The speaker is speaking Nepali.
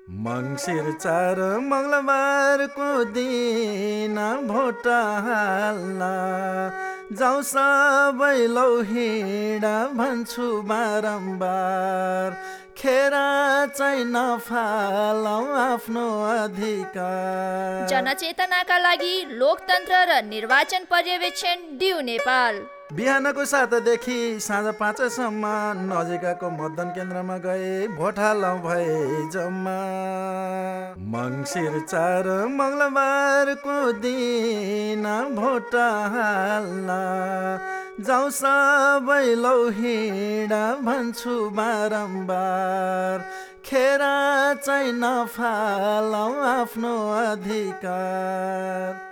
मङ्सिर 4 मङ्गलबारको दिन भोट हाल्न जाउँ सबै लौ हिँड भन्छु बारम्बार। खेर चाहिँ नफालौँ आफ्नो अधिकार। जनचेतनाका लागि लोकतन्त्र र निर्वाचन पर्यवेक्षण डिउ नेपाल। बिहानको 7 देखि साँझ 5 सम्म नजिकको मतदान केन्द्रमा गए भोट हालौँ भए जम्मा। मङ्सिर 4 मङ्गलबारको दिन भोट हाल्न जाउँ सबै लौ हिँड भन्छु बारम्बार। खेर चाहिँ नफालौँ आफ्नो अधिकार।